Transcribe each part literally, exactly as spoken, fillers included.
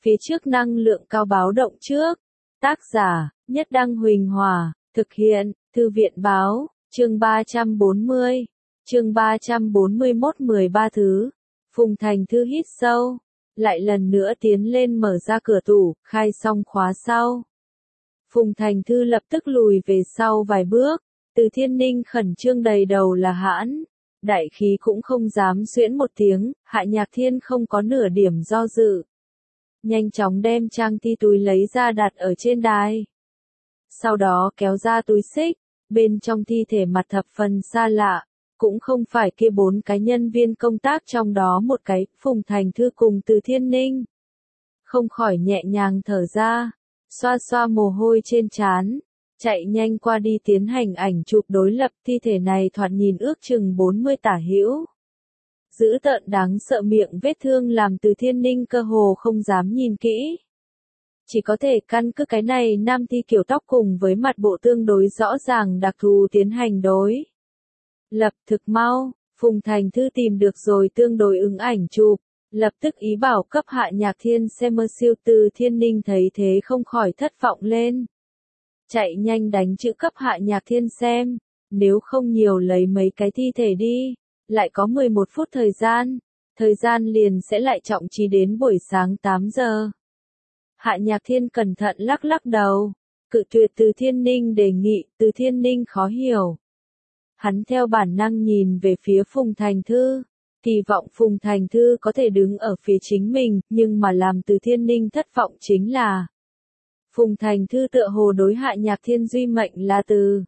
phía trước năng lượng cao báo động trước. Tác giả, Nhất Đăng Huỳnh Hòa, thực hiện, Thư viện báo, chương ba trăm bốn mươi, chương ba trăm bốn mươi mốt mười ba thứ. Phùng Thành Thư hít sâu, lại lần nữa tiến lên mở ra cửa tủ, khai xong khóa sau. Phùng Thành Thư lập tức lùi về sau vài bước, Từ Thiên Ninh khẩn trương đầy đầu là hãn, đại khí cũng không dám xuyễn một tiếng, Hạ Nhạc Thiên không có nửa điểm do dự. Nhanh chóng đem trang thi túi lấy ra đặt ở trên đài. Sau đó kéo ra túi xích, bên trong thi thể mặt thập phần xa lạ, cũng không phải kia bốn cái nhân viên công tác trong đó một cái, Phùng Thành Thư cùng Từ Thiên Ninh. Không khỏi nhẹ nhàng thở ra, xoa xoa mồ hôi trên trán, chạy nhanh qua đi tiến hành ảnh chụp đối lập. Thi thể này thoạt nhìn ước chừng bốn mươi tả hữu. Dữ tợn đáng sợ miệng vết thương làm Từ Thiên Ninh cơ hồ không dám nhìn kỹ. Chỉ có thể căn cứ cái này nam thi kiểu tóc cùng với mặt bộ tương đối rõ ràng đặc thù tiến hành đối lập. Thực mau, Phùng Thành Thư tìm được rồi tương đối ứng ảnh chụp, lập tức ý bảo cấp Hạ Nhạc Thiên xem mơ siêu. Từ Thiên Ninh thấy thế không khỏi thất vọng lên. Chạy nhanh đánh chữ cấp Hạ Nhạc Thiên xem, nếu không nhiều lấy mấy cái thi thể đi, lại có mười một phút thời gian, thời gian liền sẽ lại trọng trí đến buổi sáng tám giờ. Hạ Nhạc Thiên cẩn thận lắc lắc đầu, cự tuyệt Từ Thiên Ninh đề nghị. Từ Thiên Ninh khó hiểu. Hắn theo bản năng nhìn về phía Phùng Thành Thư, kỳ vọng Phùng Thành Thư có thể đứng ở phía chính mình, nhưng mà làm Từ Thiên Ninh thất vọng chính là Phùng Thành Thư tựa hồ đối Hạ Nhạc Thiên duy mệnh là từ.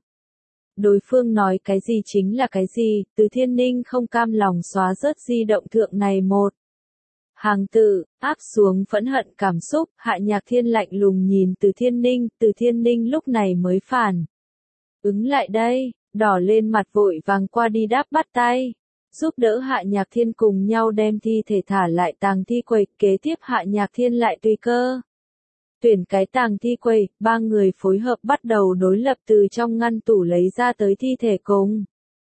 Đối phương nói cái gì chính là cái gì. Từ Thiên Ninh không cam lòng xóa rớt di động thượng này một hàng tự, áp xuống phẫn hận cảm xúc. Hạ Nhạc Thiên lạnh lùng nhìn Từ Thiên Ninh, Từ Thiên Ninh lúc này mới phản ứng lại đây, đỏ lên mặt vội vàng qua đi đáp bắt tay, giúp đỡ Hạ Nhạc Thiên cùng nhau đem thi thể thả lại tàng thi quầy. Kế tiếp Hạ Nhạc Thiên lại tùy cơ tuyển cái tàng thi quầy, ba người phối hợp bắt đầu đối lập từ trong ngăn tủ lấy ra tới thi thể cùng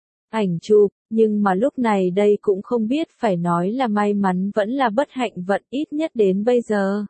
ảnh chụp. Nhưng mà lúc này đây cũng không biết phải nói là may mắn vẫn là bất hạnh vận, ít nhất đến bây giờ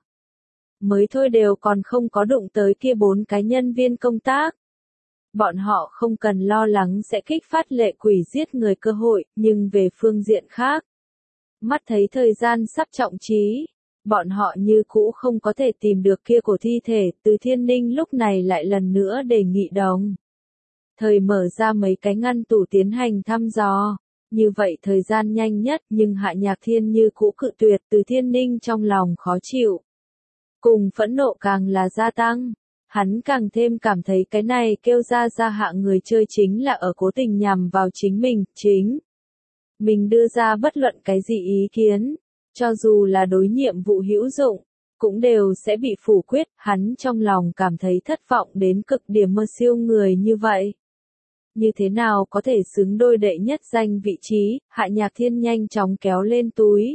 mới thôi đều còn không có đụng tới kia bốn cái nhân viên công tác. Bọn họ không cần lo lắng sẽ kích phát lệ quỷ giết người cơ hội, nhưng về phương diện khác, mắt thấy thời gian sắp trọng trí, bọn họ như cũ không có thể tìm được kia cổ thi thể. Từ Thiên Ninh lúc này lại lần nữa đề nghị đồng thời mở ra mấy cái ngăn tủ tiến hành thăm dò, như vậy thời gian nhanh nhất. Nhưng Hạ Nhạc Thiên như cũ cự tuyệt. Từ Thiên Ninh trong lòng khó chịu, cùng phẫn nộ càng là gia tăng. Hắn càng thêm cảm thấy cái này kêu ra ra hạ người chơi chính là ở cố tình nhằm vào chính mình. Chính mình đưa ra bất luận cái gì ý kiến, cho dù là đối nhiệm vụ hữu dụng, cũng đều sẽ bị phủ quyết. Hắn trong lòng cảm thấy thất vọng đến cực điểm. Mơ siêu người như vậy, như thế nào có thể xứng đôi đệ nhất danh vị trí. Hạ Nhạc Thiên nhanh chóng kéo lên túi,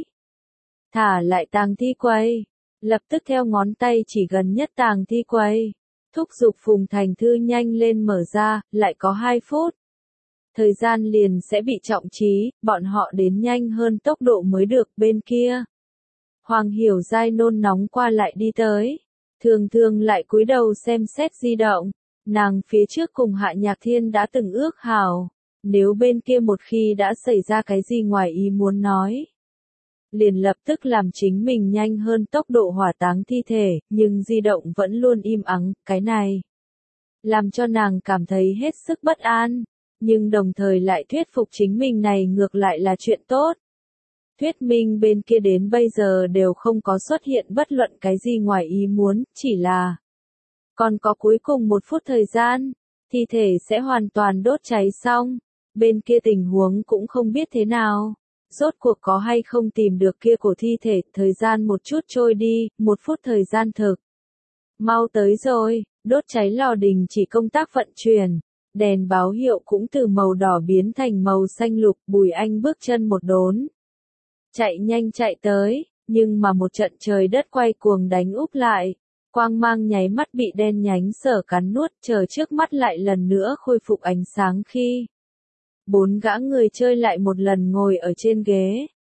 thả lại tàng thi quầy, lập tức theo ngón tay chỉ gần nhất tàng thi quầy, thúc giục Phùng Thành Thư nhanh lên mở ra. Lại có hai phút, thời gian liền sẽ bị trọng trí, bọn họ đến nhanh hơn tốc độ mới được. Bên kia, Hoàng Hiểu Giai nôn nóng qua lại đi tới, thường thường lại cúi đầu xem xét di động. Nàng phía trước cùng Hạ Nhạc Thiên đã từng ước hảo, nếu bên kia một khi đã xảy ra cái gì ngoài ý muốn nói, liền lập tức làm chính mình nhanh hơn tốc độ hỏa táng thi thể. Nhưng di động vẫn luôn im ắng, cái này làm cho nàng cảm thấy hết sức bất an, nhưng đồng thời lại thuyết phục chính mình này ngược lại là chuyện tốt. Thuyết minh bên kia đến bây giờ đều không có xuất hiện bất luận cái gì ngoài ý muốn, chỉ là còn có cuối cùng một phút thời gian, thi thể sẽ hoàn toàn đốt cháy xong. Bên kia tình huống cũng không biết thế nào, rốt cuộc có hay không tìm được kia cổ thi thể. Thời gian một chút trôi đi, một phút thời gian thực mau tới rồi. Đốt cháy lò đình chỉ công tác vận chuyển, đèn báo hiệu cũng từ màu đỏ biến thành màu xanh lục. Bùi Anh bước chân một đốn, chạy nhanh chạy tới, nhưng mà một trận trời đất quay cuồng đánh úp lại. Quang mang nháy mắt bị đen nhánh sở cắn nuốt. Chờ trước mắt lại lần nữa khôi phục ánh sáng khi bốn gã người chơi lại một lần ngồi ở trên ghế,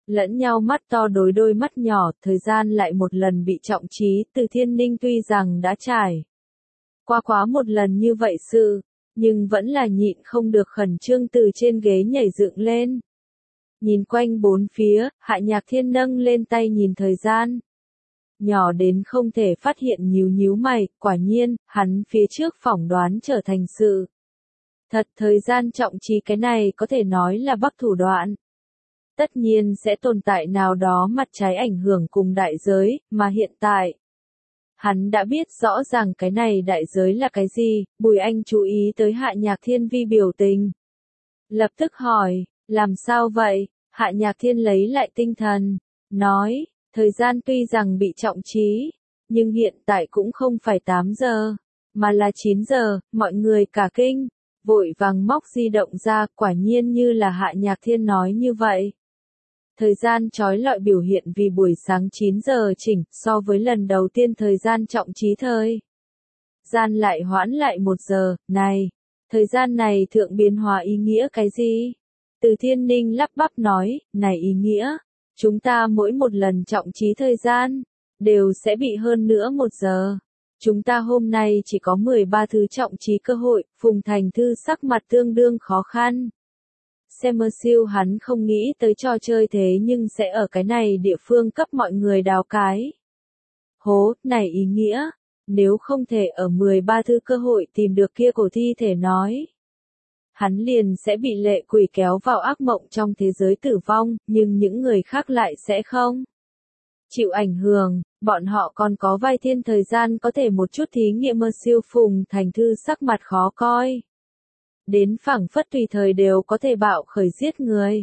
lẫn nhau mắt to đối đôi mắt nhỏ, thời gian lại một lần bị trọng trí, Từ Thiên Ninh tuy rằng đã trải qua quá một lần như vậy sự, nhưng vẫn là nhịn không được khẩn trương từ trên ghế nhảy dựng lên. Nhìn quanh bốn phía, Hạ Nhạc Thiên nâng lên tay nhìn thời gian. Nhỏ đến không thể phát hiện nhíu nhíu mày, quả nhiên, hắn phía trước phỏng đoán trở thành sự. Thật thời gian trọng trí cái này có thể nói là bắc thủ đoạn. Tất nhiên sẽ tồn tại nào đó mặt trái ảnh hưởng cùng đại giới, mà hiện tại. Hắn đã biết rõ ràng cái này đại giới là cái gì, Bùi Anh chú ý tới Hạ Nhạc Thiên vi biểu tình. Lập tức hỏi, làm sao vậy? Hạ Nhạc Thiên lấy lại tinh thần, nói, thời gian tuy rằng bị trọng trí, nhưng hiện tại cũng không phải tám giờ, mà là chín giờ, mọi người cả kinh, vội vàng móc di động ra, quả nhiên như là Hạ Nhạc Thiên nói như vậy. Thời gian chói lọi biểu hiện vì buổi sáng chín giờ chỉnh, so với lần đầu tiên thời gian trọng trí thời gian lại hoãn lại một giờ, này, thời gian này thượng biến hóa ý nghĩa cái gì? Từ Thiên Ninh lắp bắp nói, này ý nghĩa, chúng ta mỗi một lần trọng trí thời gian, đều sẽ bị hơn nữa một giờ. Chúng ta hôm nay chỉ có mười ba thứ trọng trí cơ hội, Phùng Thành Thư sắc mặt tương đương khó khăn. Xem siêu hắn không nghĩ tới trò chơi thế nhưng sẽ ở cái này địa phương cấp mọi người đào cái. Hố, này ý nghĩa, nếu không thể ở mười ba thứ cơ hội tìm được kia cổ thi thể nói. Hắn liền sẽ bị lệ quỷ kéo vào ác mộng trong thế giới tử vong, nhưng những người khác lại sẽ không chịu ảnh hưởng, bọn họ còn có vài thiên thời gian có thể một chút thí nghiệm mơ siêu. Phùng Thành Thư sắc mặt khó coi. Đến phảng phất tùy thời đều có thể bạo khởi giết người.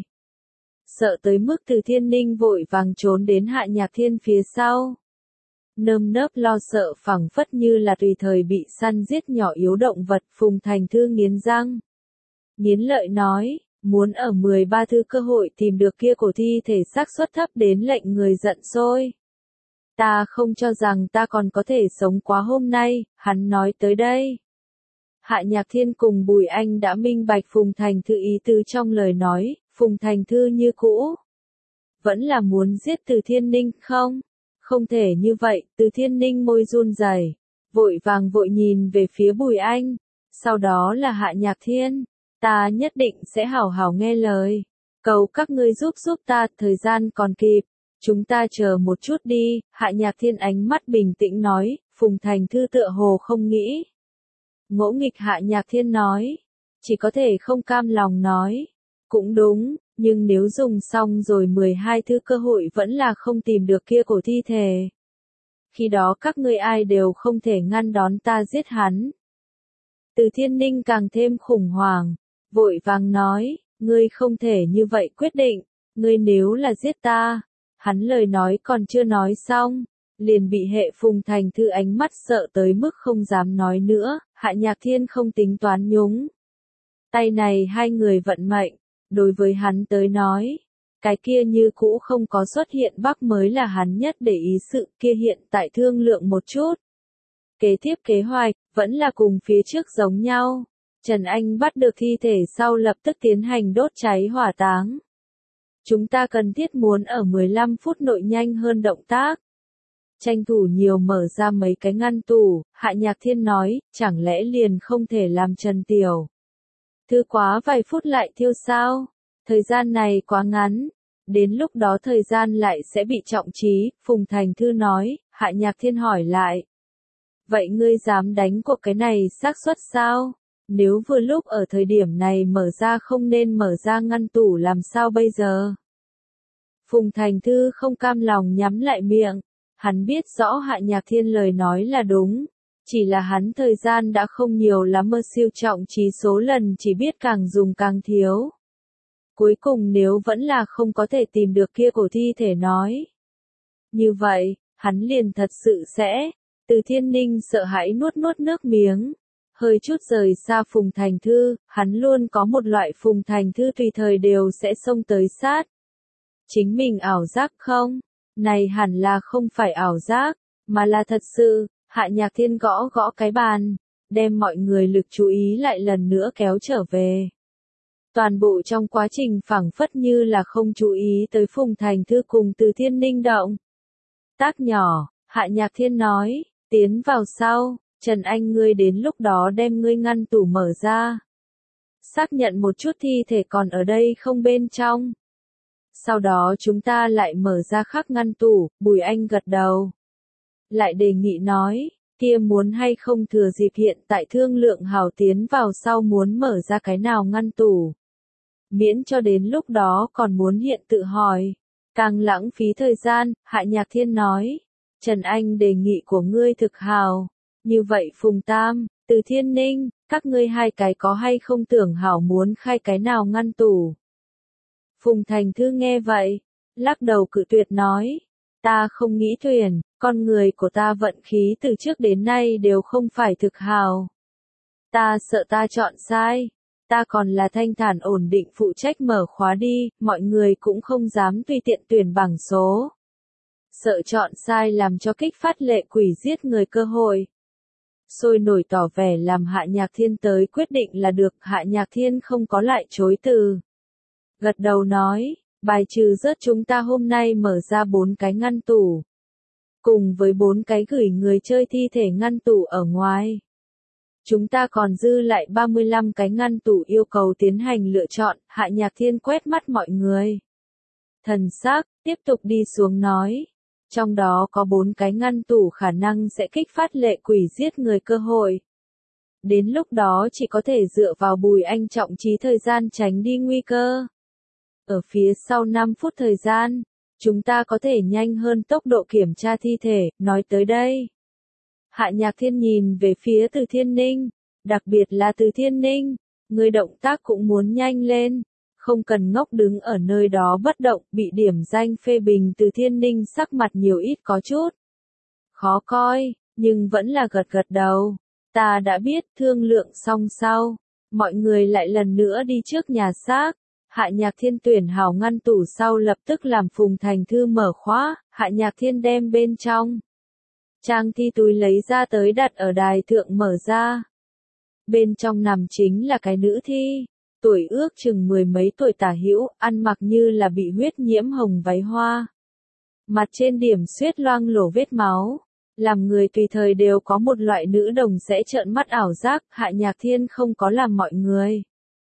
Sợ tới mức Từ Thiên Ninh vội vàng trốn đến Hạ Nhạc Thiên phía sau. Nơm nớp lo sợ phảng phất như là tùy thời bị săn giết nhỏ yếu động vật. Phùng Thành Thư nghiến răng, nghiến lợi nói, muốn ở mười ba thứ cơ hội tìm được kia cổ thi thể xác suất thấp đến lệnh người giận sôi. Ta không cho rằng ta còn có thể sống quá hôm nay, hắn nói tới đây. Hạ Nhạc Thiên cùng Bùi Anh đã minh bạch Phùng Thành Thư ý tứ trong lời nói, Phùng Thành Thư như cũ. Vẫn là muốn giết Từ Thiên Ninh không? Không thể như vậy, Từ Thiên Ninh môi run rẩy, vội vàng vội nhìn về phía Bùi Anh, sau đó là Hạ Nhạc Thiên. Ta nhất định sẽ hảo hảo nghe lời. Cầu các ngươi giúp giúp ta, thời gian còn kịp. Chúng ta chờ một chút đi, Hạ Nhạc Thiên ánh mắt bình tĩnh nói, Phùng Thành Thư tựa hồ không nghĩ. Ngỗ nghịch Hạ Nhạc Thiên nói, chỉ có thể không cam lòng nói. Cũng đúng, nhưng nếu dùng xong rồi mười hai thứ cơ hội vẫn là không tìm được kia cổ thi thể. Khi đó các ngươi ai đều không thể ngăn đón ta giết hắn. Từ Thiên Ninh càng thêm khủng hoảng, vội vàng nói, ngươi không thể như vậy quyết định, ngươi nếu là giết ta. Hắn lời nói còn chưa nói xong, liền bị hệ Phùng Thành Thư ánh mắt sợ tới mức không dám nói nữa. Hạ Nhạc Thiên không tính toán nhúng tay này hai người vận mệnh, đối với hắn tới nói, cái kia như cũ không có xuất hiện Bắc mới là hắn nhất để ý. Sự kia hiện tại thương lượng một chút. Kế tiếp kế hoạch, vẫn là cùng phía trước giống nhau. Trần Anh bắt được thi thể sau lập tức tiến hành đốt cháy hỏa táng. Chúng ta cần thiết muốn ở mười lăm phút nội nhanh hơn động tác. Tranh thủ nhiều mở ra mấy cái ngăn tủ, Hạ Nhạc Thiên nói, chẳng lẽ liền không thể làm Trần Tiểu Thư quá vài phút lại thiêu sao? Thời gian này quá ngắn, đến lúc đó thời gian lại sẽ bị trọng trí. Phùng Thành Thư nói. Hạ Nhạc Thiên hỏi lại, vậy ngươi dám đánh cuộc cái này xác suất sao? Nếu vừa lúc ở thời điểm này mở ra không nên mở ra ngăn tủ làm sao bây giờ? Phùng Thành Thư không cam lòng nhắm lại miệng. Hắn biết rõ Hạ Nhạc Thiên lời nói là đúng. Chỉ là hắn thời gian đã không nhiều lắm mơ siêu trọng trí số lần chỉ biết càng dùng càng thiếu. Cuối cùng nếu vẫn là không có thể tìm được kia cổ thi thể nói. Như vậy, hắn liền thật sự sẽ. Từ Thiên Ninh sợ hãi nuốt nuốt nước miếng. Hơi chút rời xa Phùng Thành Thư, hắn luôn có một loại Phùng Thành Thư tùy thời đều sẽ xông tới sát. Chính mình ảo giác không? Này hẳn là không phải ảo giác, mà là thật sự. Hạ Nhạc Thiên gõ gõ cái bàn, đem mọi người lực chú ý lại lần nữa kéo trở về. Toàn bộ trong quá trình phảng phất như là không chú ý tới Phùng Thành Thư cùng Từ Thiên Ninh động. Tác nhỏ, Hạ Nhạc Thiên nói, tiến vào sau, Trần Anh ngươi đến lúc đó đem ngươi ngăn tủ mở ra. Xác nhận một chút thi thể còn ở đây không bên trong. Sau đó chúng ta lại mở ra khắc ngăn tủ, Bùi Anh gật đầu. Lại đề nghị nói, kia muốn hay không thừa dịp hiện tại thương lượng hảo tiến vào sau muốn mở ra cái nào ngăn tủ. Miễn cho đến lúc đó còn muốn hiện tự hỏi. Càng lãng phí thời gian, Hạ Nhạc Thiên nói. Trần Anh đề nghị của ngươi thực hào. Như vậy Phùng Tam, Từ Thiên Ninh, các ngươi hai cái có hay không tưởng hảo muốn khai cái nào ngăn tủ. Phùng Thành Thư nghe vậy, lắc đầu cự tuyệt nói. Ta không nghĩ thuyền, con người của ta vận khí từ trước đến nay đều không phải thực hào. Ta sợ ta chọn sai. Ta còn là thanh thản ổn định phụ trách mở khóa đi, mọi người cũng không dám tùy tiện tuyển bảng số. Sợ chọn sai làm cho kích phát lệ quỷ giết người cơ hội. Sôi nổi tỏ vẻ làm Hạ Nhạc Thiên tới quyết định là được, Hạ Nhạc Thiên không có lại chối từ. Gật đầu nói, bài trừ rớt chúng ta hôm nay mở ra bốn cái ngăn tủ. Cùng với bốn cái gửi người chơi thi thể ngăn tủ ở ngoài. Chúng ta còn dư lại ba mươi lăm cái ngăn tủ yêu cầu tiến hành lựa chọn, Hạ Nhạc Thiên quét mắt mọi người. Thần sắc, tiếp tục đi xuống nói. Trong đó có bốn cái ngăn tủ khả năng sẽ kích phát lệ quỷ giết người cơ hội. Đến lúc đó chỉ có thể dựa vào Bùi Anh trọng trí thời gian tránh đi nguy cơ. Ở phía sau năm phút thời gian, chúng ta có thể nhanh hơn tốc độ kiểm tra thi thể, nói tới đây. Hạ Nhạc Thiên nhìn về phía Từ Thiên Ninh, đặc biệt là Từ Thiên Ninh, người động tác cũng muốn nhanh lên, không cần ngốc đứng ở nơi đó bất động, bị điểm danh phê bình. Từ Thiên Ninh sắc mặt nhiều ít có chút khó coi, nhưng vẫn là gật gật đầu. Ta đã biết, thương lượng xong sau, mọi người lại lần nữa đi trước nhà xác. Hạ Nhạc Thiên tuyển hảo ngăn tủ sau lập tức làm Phùng Thành Thư mở khóa, Hạ Nhạc Thiên đem bên trong trang thi túi lấy ra tới đặt ở đài thượng mở ra. Bên trong nằm chính là cái nữ thi, tuổi ước chừng mười mấy tuổi tả hữu, ăn mặc như là bị huyết nhiễm hồng váy hoa. Mặt trên điểm xuyết loang lổ vết máu, làm người tùy thời đều có một loại nữ đồng sẽ trợn mắt ảo giác. Hạ Nhạc Thiên không có làm mọi người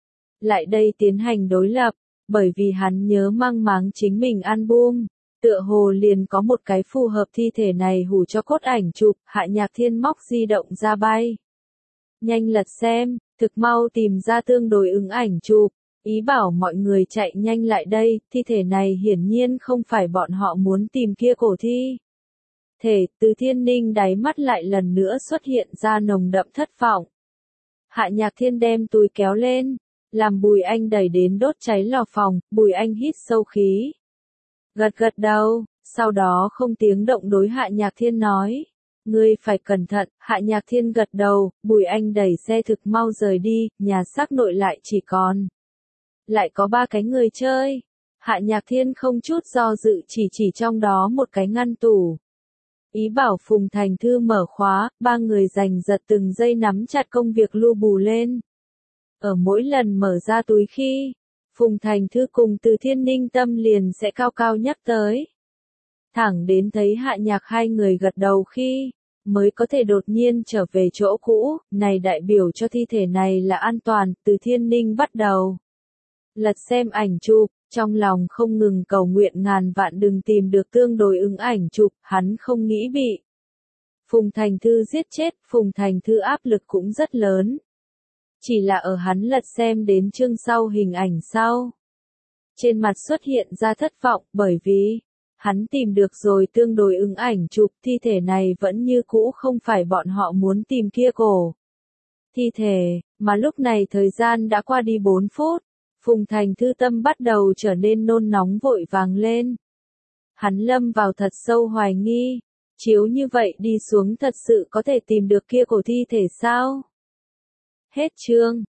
lại đây tiến hành đối lập, bởi vì hắn nhớ mang máng chính mình album. Tựa hồ liền có một cái phù hợp thi thể này hù cho cốt ảnh chụp. Hạ Nhạc Thiên móc di động ra bay. Nhanh lật xem, thực mau tìm ra tương đối ứng ảnh chụp. Ý bảo mọi người chạy nhanh lại đây, thi thể này hiển nhiên không phải bọn họ muốn tìm kia cổ thi thể. Từ Thiên Ninh đáy mắt lại lần nữa xuất hiện ra nồng đậm thất vọng. Hạ Nhạc Thiên đem túi kéo lên, làm Bùi Anh đẩy đến đốt cháy lò phòng. Bùi Anh hít sâu khí, gật gật đầu, sau đó không tiếng động đối Hạ Nhạc Thiên nói. Ngươi phải cẩn thận. Hạ Nhạc Thiên gật đầu, Bùi Anh đẩy xe thực mau rời đi, nhà xác nội lại chỉ còn lại có ba cái người chơi. Hạ Nhạc Thiên không chút do dự chỉ chỉ trong đó một cái ngăn tủ. Ý bảo Phùng Thành Thư mở khóa, ba người giành giật từng giây nắm chặt công việc lu bù lên. Ở mỗi lần mở ra túi khi, Phùng Thành Thư cùng Từ Thiên Ninh tâm liền sẽ cao cao nhắc tới. Thẳng đến thấy Hạ Nhạc hai người gật đầu khi, mới có thể đột nhiên trở về chỗ cũ. Này đại biểu cho thi thể này là an toàn. Từ Thiên Ninh bắt đầu lật xem ảnh chụp, trong lòng không ngừng cầu nguyện ngàn vạn đừng tìm được tương đối ứng ảnh chụp. Hắn không nghĩ bị Phùng Thành Thư giết chết. Phùng Thành Thư áp lực cũng rất lớn. Chỉ là ở hắn lật xem đến chương sau hình ảnh sau, trên mặt xuất hiện ra thất vọng, bởi vì hắn tìm được rồi tương đối ứng ảnh chụp. Thi thể này vẫn như cũ không phải bọn họ muốn tìm kia cổ thi thể, mà lúc này thời gian đã qua đi bốn phút. Phùng Thành Thư tâm bắt đầu trở nên nôn nóng vội vàng lên. Hắn lâm vào thật sâu hoài nghi, chiếu như vậy đi xuống thật sự có thể tìm được kia cổ thi thể sao? Hết chương.